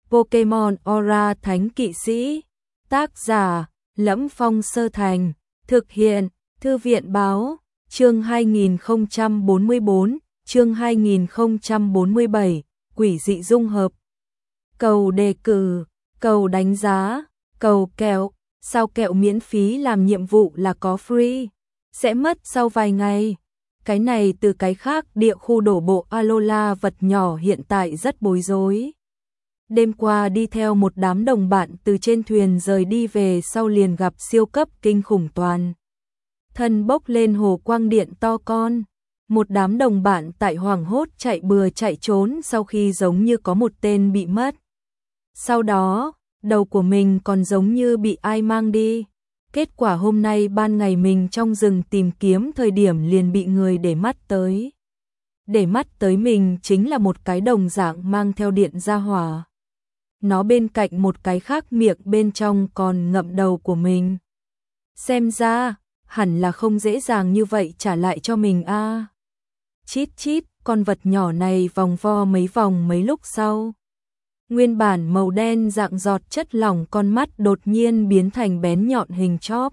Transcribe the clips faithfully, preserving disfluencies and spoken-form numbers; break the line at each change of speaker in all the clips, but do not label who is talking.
Pokemon Aura Thánh Kỵ Sĩ. Tác giả: Lẫm Phong Sơ Thành. Thực hiện: Thư viện báo. Chương hai nghìn không trăm bốn mươi bốn, chương hai nghìn không trăm bốn mươi bảy, quỷ dị dung hợp. Cầu đề cử, cầu đánh giá, cầu kẹo, sao kẹo miễn phí làm nhiệm vụ là có free, sẽ mất sau vài ngày. Cái này từ cái khác, địa khu đổ bộ Alola vật nhỏ hiện tại rất bối rối. Đêm qua đi theo một đám đồng bạn từ trên thuyền rời đi về sau liền gặp siêu cấp kinh khủng toàn thân bốc lên hồ quang điện to con. Một đám đồng bạn tại hoảng hốt chạy bừa chạy trốn sau khi giống như có một tên bị mất. Sau đó, đầu của mình còn giống như bị ai mang đi. Kết quả hôm nay ban ngày mình trong rừng tìm kiếm thời điểm liền bị người để mắt tới. Để mắt tới mình chính là một cái đồng dạng mang theo điện ra hỏa. Nó bên cạnh một cái khác miệng bên trong còn ngậm đầu của mình. Xem ra, hẳn là không dễ dàng như vậy trả lại cho mình a. À. Chít chít, con vật nhỏ này vòng vo mấy vòng mấy lúc sau. Nguyên bản màu đen dạng giọt chất lỏng con mắt đột nhiên biến thành bén nhọn hình chóp.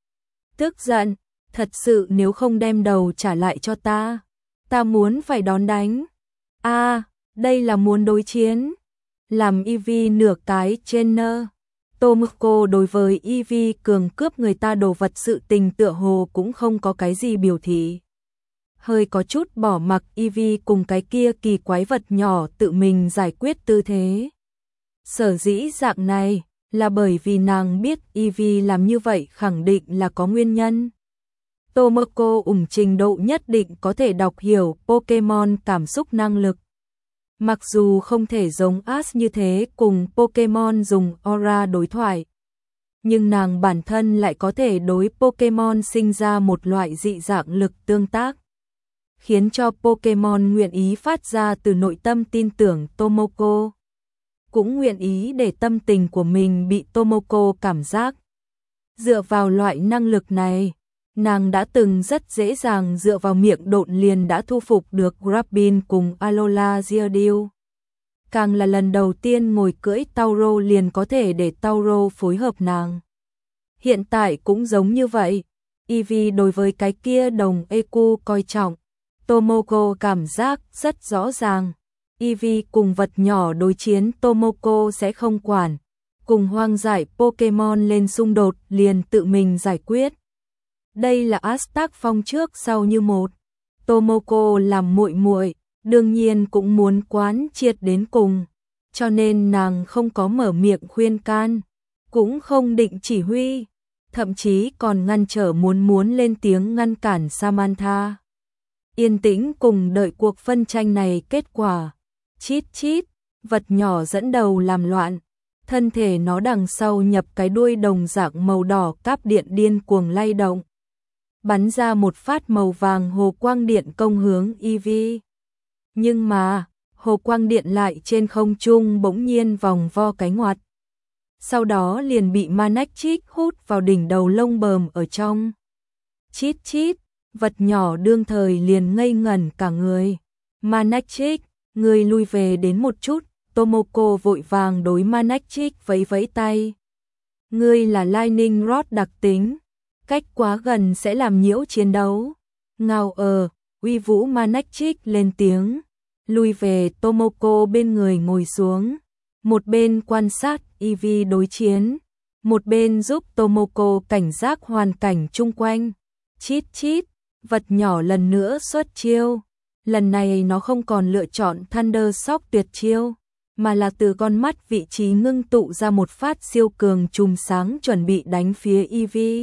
Tức giận, thật sự nếu không đem đầu trả lại cho ta, ta muốn phải đón đánh. A, à, đây là muốn đối chiến. Làm Eevee nửa cái trainer. Tomoko đối với Eevee cường cướp người ta đồ vật sự tình tựa hồ cũng không có cái gì biểu thị. Hơi có chút bỏ mặc Eevee cùng cái kia kỳ quái vật nhỏ tự mình giải quyết tư thế. Sở dĩ dạng này là bởi vì nàng biết Eevee làm như vậy khẳng định là có nguyên nhân. Tomoko ủng trình độ nhất định có thể đọc hiểu Pokemon cảm xúc năng lực. Mặc dù không thể giống Ash như thế cùng Pokemon dùng aura đối thoại, nhưng nàng bản thân lại có thể đối Pokemon sinh ra một loại dị dạng lực tương tác, khiến cho Pokemon nguyện ý phát ra từ nội tâm tin tưởng Tomoko, cũng nguyện ý để tâm tình của mình bị Tomoko cảm giác. Dựa vào loại năng lực này, nàng đã từng rất dễ dàng dựa vào miệng độn liền đã thu phục được Grappin cùng Alola Geodude. Càng là lần đầu tiên ngồi cưỡi Tauro liền có thể để Tauro phối hợp nàng. Hiện tại cũng giống như vậy, Eevee đối với cái kia đồng Eku coi trọng. Tomoko cảm giác rất rõ ràng, Eevee cùng vật nhỏ đối chiến Tomoko sẽ không quản, cùng hoang dại Pokemon lên xung đột liền tự mình giải quyết. Đây là Ash tác phong trước sau như một. Tomoko làm muội muội, đương nhiên cũng muốn quán triệt đến cùng, cho nên nàng không có mở miệng khuyên can, cũng không định chỉ huy, thậm chí còn ngăn trở muốn muốn lên tiếng ngăn cản Samantha. Yên tĩnh cùng đợi cuộc phân tranh này kết quả. Chít chít, vật nhỏ dẫn đầu làm loạn, thân thể nó đằng sau nhập cái đuôi đồng dạng màu đỏ cáp điện điên cuồng lay động, bắn ra một phát màu vàng hồ quang điện công hướng Eevee. Nhưng mà, hồ quang điện lại trên không trung bỗng nhiên vòng vo cái ngoặt. Sau đó liền bị Manectric hút vào đỉnh đầu lông bờm ở trong. Chít chít, vật nhỏ đương thời liền ngây ngẩn cả người. Manectric, người lui về đến một chút, Tomoko vội vàng đối Manectric vẫy vẫy tay. Ngươi là Lightning Rod đặc tính, cách quá gần sẽ làm nhiễu chiến đấu. Ngao ờ, uy vũ Manectric lên tiếng, lui về Tomoko bên người ngồi xuống, một bên quan sát Eevee đối chiến, một bên giúp Tomoko cảnh giác hoàn cảnh chung quanh. Chít chít, vật nhỏ lần nữa xuất chiêu, lần này nó không còn lựa chọn Thunder Shock tuyệt chiêu, mà là từ con mắt vị trí ngưng tụ ra một phát siêu cường chùm sáng chuẩn bị đánh phía Eevee.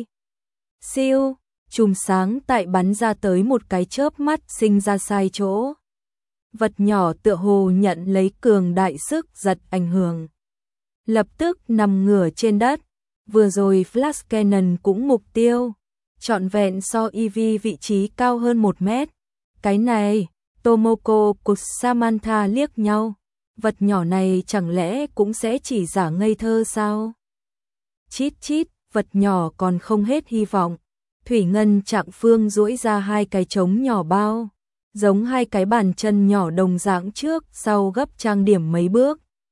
Siêu, chùm sáng tại bắn ra tới một cái chớp mắt sinh ra sai chỗ. Vật nhỏ tựa hồ nhận lấy cường đại sức giật ảnh hưởng, lập tức nằm ngửa trên đất. Vừa rồi Flash Cannon cũng mục tiêu, trọn vẹn so Eevee vị trí cao hơn một mét. Cái này, Tomoko cùng Samantha liếc nhau, vật nhỏ này chẳng lẽ cũng sẽ chỉ giả ngây thơ sao? Chít chít, vật nhỏ còn không hết hy vọng. Thủy Ngân Trạng Phương duỗi ra hai cái trống nhỏ bao, giống hai cái bàn chân nhỏ đồng dạng trước sau gấp trang điểm mấy bước.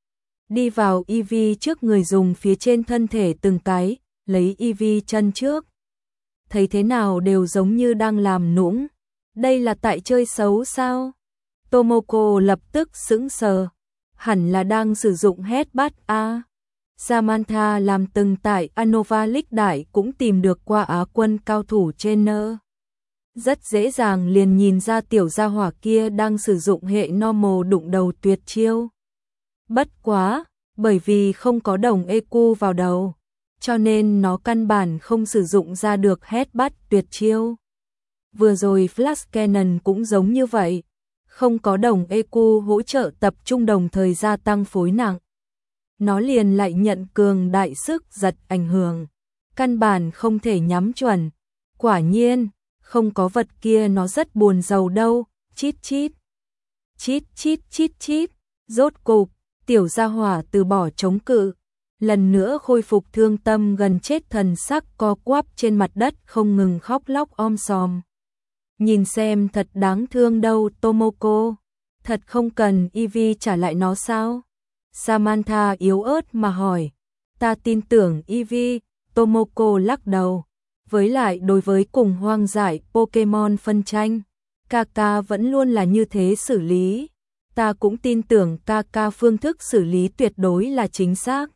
đi vào e vê trước người dùng phía trên thân thể từng cái, lấy e vê chân trước. Thấy thế nào đều giống như đang làm nũng. Đây là tại chơi xấu sao? Tomoko lập tức sững sờ. Hẳn là đang sử dụng headbutt a. Samantha làm từng tại Anova League đại cũng tìm được qua Á quân cao thủ trainer. Rất dễ dàng liền nhìn ra tiểu gia hỏa kia đang sử dụng hệ normal đụng đầu tuyệt chiêu. Bất quá, bởi vì không có đồng e quy vào đầu, cho nên nó căn bản không sử dụng ra được headbutt tuyệt chiêu. Vừa rồi Flash Cannon cũng giống như vậy, không có đồng e quy hỗ trợ tập trung đồng thời gia tăng phối nặng. Nó liền lại nhận cường đại sức giật ảnh hưởng, căn bản không thể nhắm chuẩn. Quả nhiên, không có vật kia nó rất buồn rầu đâu, chít chít. Chít chít chít chít, rốt cục, tiểu gia hỏa từ bỏ chống cự, lần nữa khôi phục thương tâm gần chết thần sắc co quắp trên mặt đất không ngừng khóc lóc om sòm. Nhìn xem thật đáng thương đâu Tomoko, thật không cần e vê trả lại nó sao? Samantha yếu ớt mà hỏi. Ta tin tưởng e vê, Tomoko lắc đầu. Với lại đối với cùng hoang dại Pokemon phân tranh, Kaka vẫn luôn là như thế xử lý. Ta cũng tin tưởng Kaka phương thức xử lý tuyệt đối là chính xác.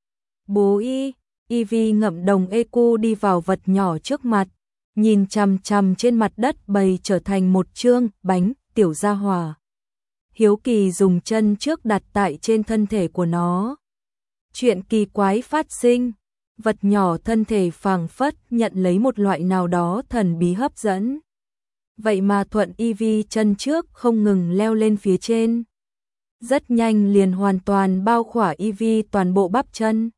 Bố y, e vê ngậm đồng e quy đi vào vật nhỏ trước mặt, nhìn chằm chằm trên mặt đất bầy trở thành một chương bánh tiểu gia hỏa. Hiếu kỳ dùng chân trước đặt tại trên thân thể của nó. Chuyện kỳ quái phát sinh, vật nhỏ thân thể phảng phất nhận lấy một loại nào đó thần bí hấp dẫn. Vậy mà thuận e vê chân trước không ngừng leo lên phía trên. Rất nhanh liền hoàn toàn bao khỏa e vê toàn bộ bắp chân.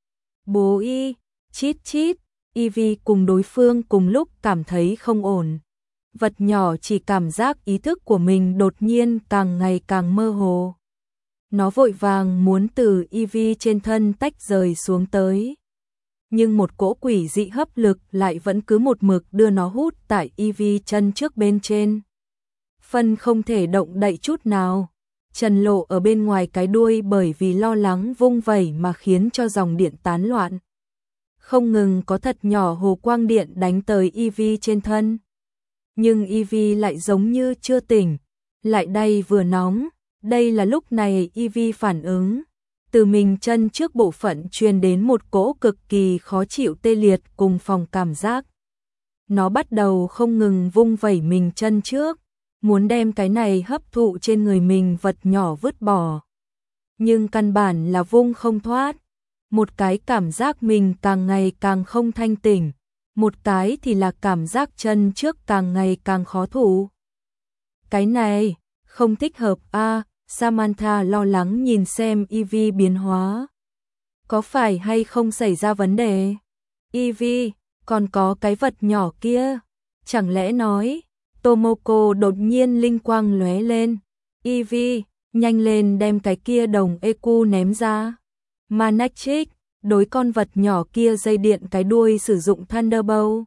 Bố y, chít chít, e vê cùng đối phương cùng lúc cảm thấy không ổn. Vật nhỏ chỉ cảm giác ý thức của mình đột nhiên càng ngày càng mơ hồ. Nó vội vàng muốn từ e vê trên thân tách rời xuống tới. Nhưng một cỗ quỷ dị hấp lực lại vẫn cứ một mực đưa nó hút tại e vê chân trước bên trên. Phân không thể động đậy chút nào. Trần Lộ ở bên ngoài cái đuôi bởi vì lo lắng vung vẩy mà khiến cho dòng điện tán loạn. Không ngừng có thật nhỏ hồ quang điện đánh tới e vê trên thân. Nhưng e vê lại giống như chưa tỉnh, lại đây vừa nóng, đây là lúc này e vê phản ứng. Từ mình chân trước bộ phận truyền đến một cỗ cực kỳ khó chịu tê liệt cùng phòng cảm giác. Nó bắt đầu không ngừng vung vẩy mình chân trước, muốn đem cái này hấp thụ trên người mình vật nhỏ vứt bỏ. Nhưng căn bản là vung không thoát. Một cái cảm giác mình càng ngày càng không thanh tỉnh, một cái thì là cảm giác chân trước càng ngày càng khó thụ. Cái này, không thích hợp a. À, Samantha lo lắng nhìn xem e vê biến hóa. Có phải hay không xảy ra vấn đề? e vê, còn có cái vật nhỏ kia. Chẳng lẽ nói, Tomoko đột nhiên linh quang lóe lên. e vê, nhanh lên đem cái kia đồng e quy ném ra. Manectric, đối con vật nhỏ kia dây điện cái đuôi sử dụng Thunderbolt.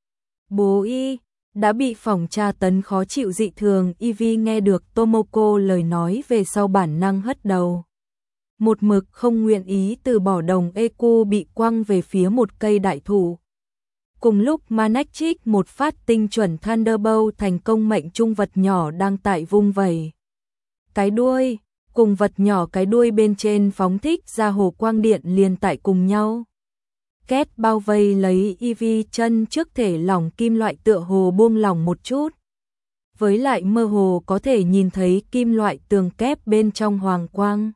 Bố y, đã bị phòng tra tấn khó chịu dị thường, e vê nghe được Tomoko lời nói về sau bản năng hất đầu. Một mực không nguyện ý từ bỏ đồng e quy bị quăng về phía một cây đại thụ. Cùng lúc Manectric một phát tinh chuẩn Thunderbolt thành công mệnh trung vật nhỏ đang tại vung vẩy. Cái đuôi, cùng vật nhỏ cái đuôi bên trên phóng thích ra hồ quang điện liền tại cùng nhau. Két bao vây lấy e vê chân trước thể lỏng kim loại tựa hồ buông lỏng một chút. Với lại mơ hồ có thể nhìn thấy kim loại tường kép bên trong hoàng quang.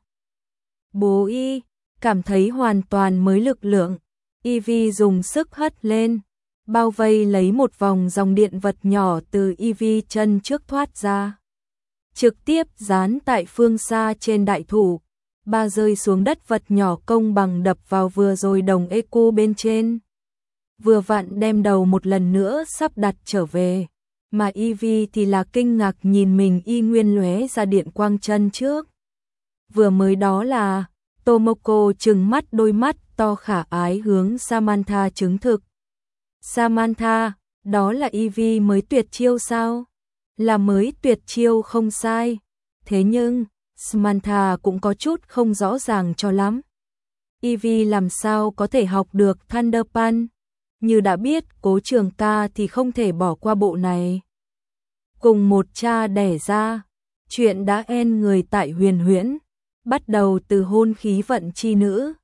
Bố y, cảm thấy hoàn toàn mới lực lượng, e vê dùng sức hất lên, bao vây lấy một vòng dòng điện vật nhỏ từ e vê chân trước thoát ra. Trực tiếp dán tại phương xa trên đại thụ, ba rơi xuống đất vật nhỏ công bằng đập vào vừa rồi đồng e quy bên trên. Vừa vặn đem đầu một lần nữa sắp đặt trở về, mà e vê thì là kinh ngạc nhìn mình y nguyên lóe ra điện quang chân trước. Vừa mới đó là, Tomoko trừng mắt đôi mắt to khả ái hướng Samantha chứng thực. Samantha, đó là e vê mới tuyệt chiêu sao? Là mới tuyệt chiêu không sai. Thế nhưng, Samantha cũng có chút không rõ ràng cho lắm. Ivy làm sao có thể học được Thunder Punch? Như đã biết Cố Trường Ca thì không thể bỏ qua bộ này. Cùng một cha đẻ ra, chuyện đã en người tại Huyền Huyễn, bắt đầu từ hôn khí vận chi nữ.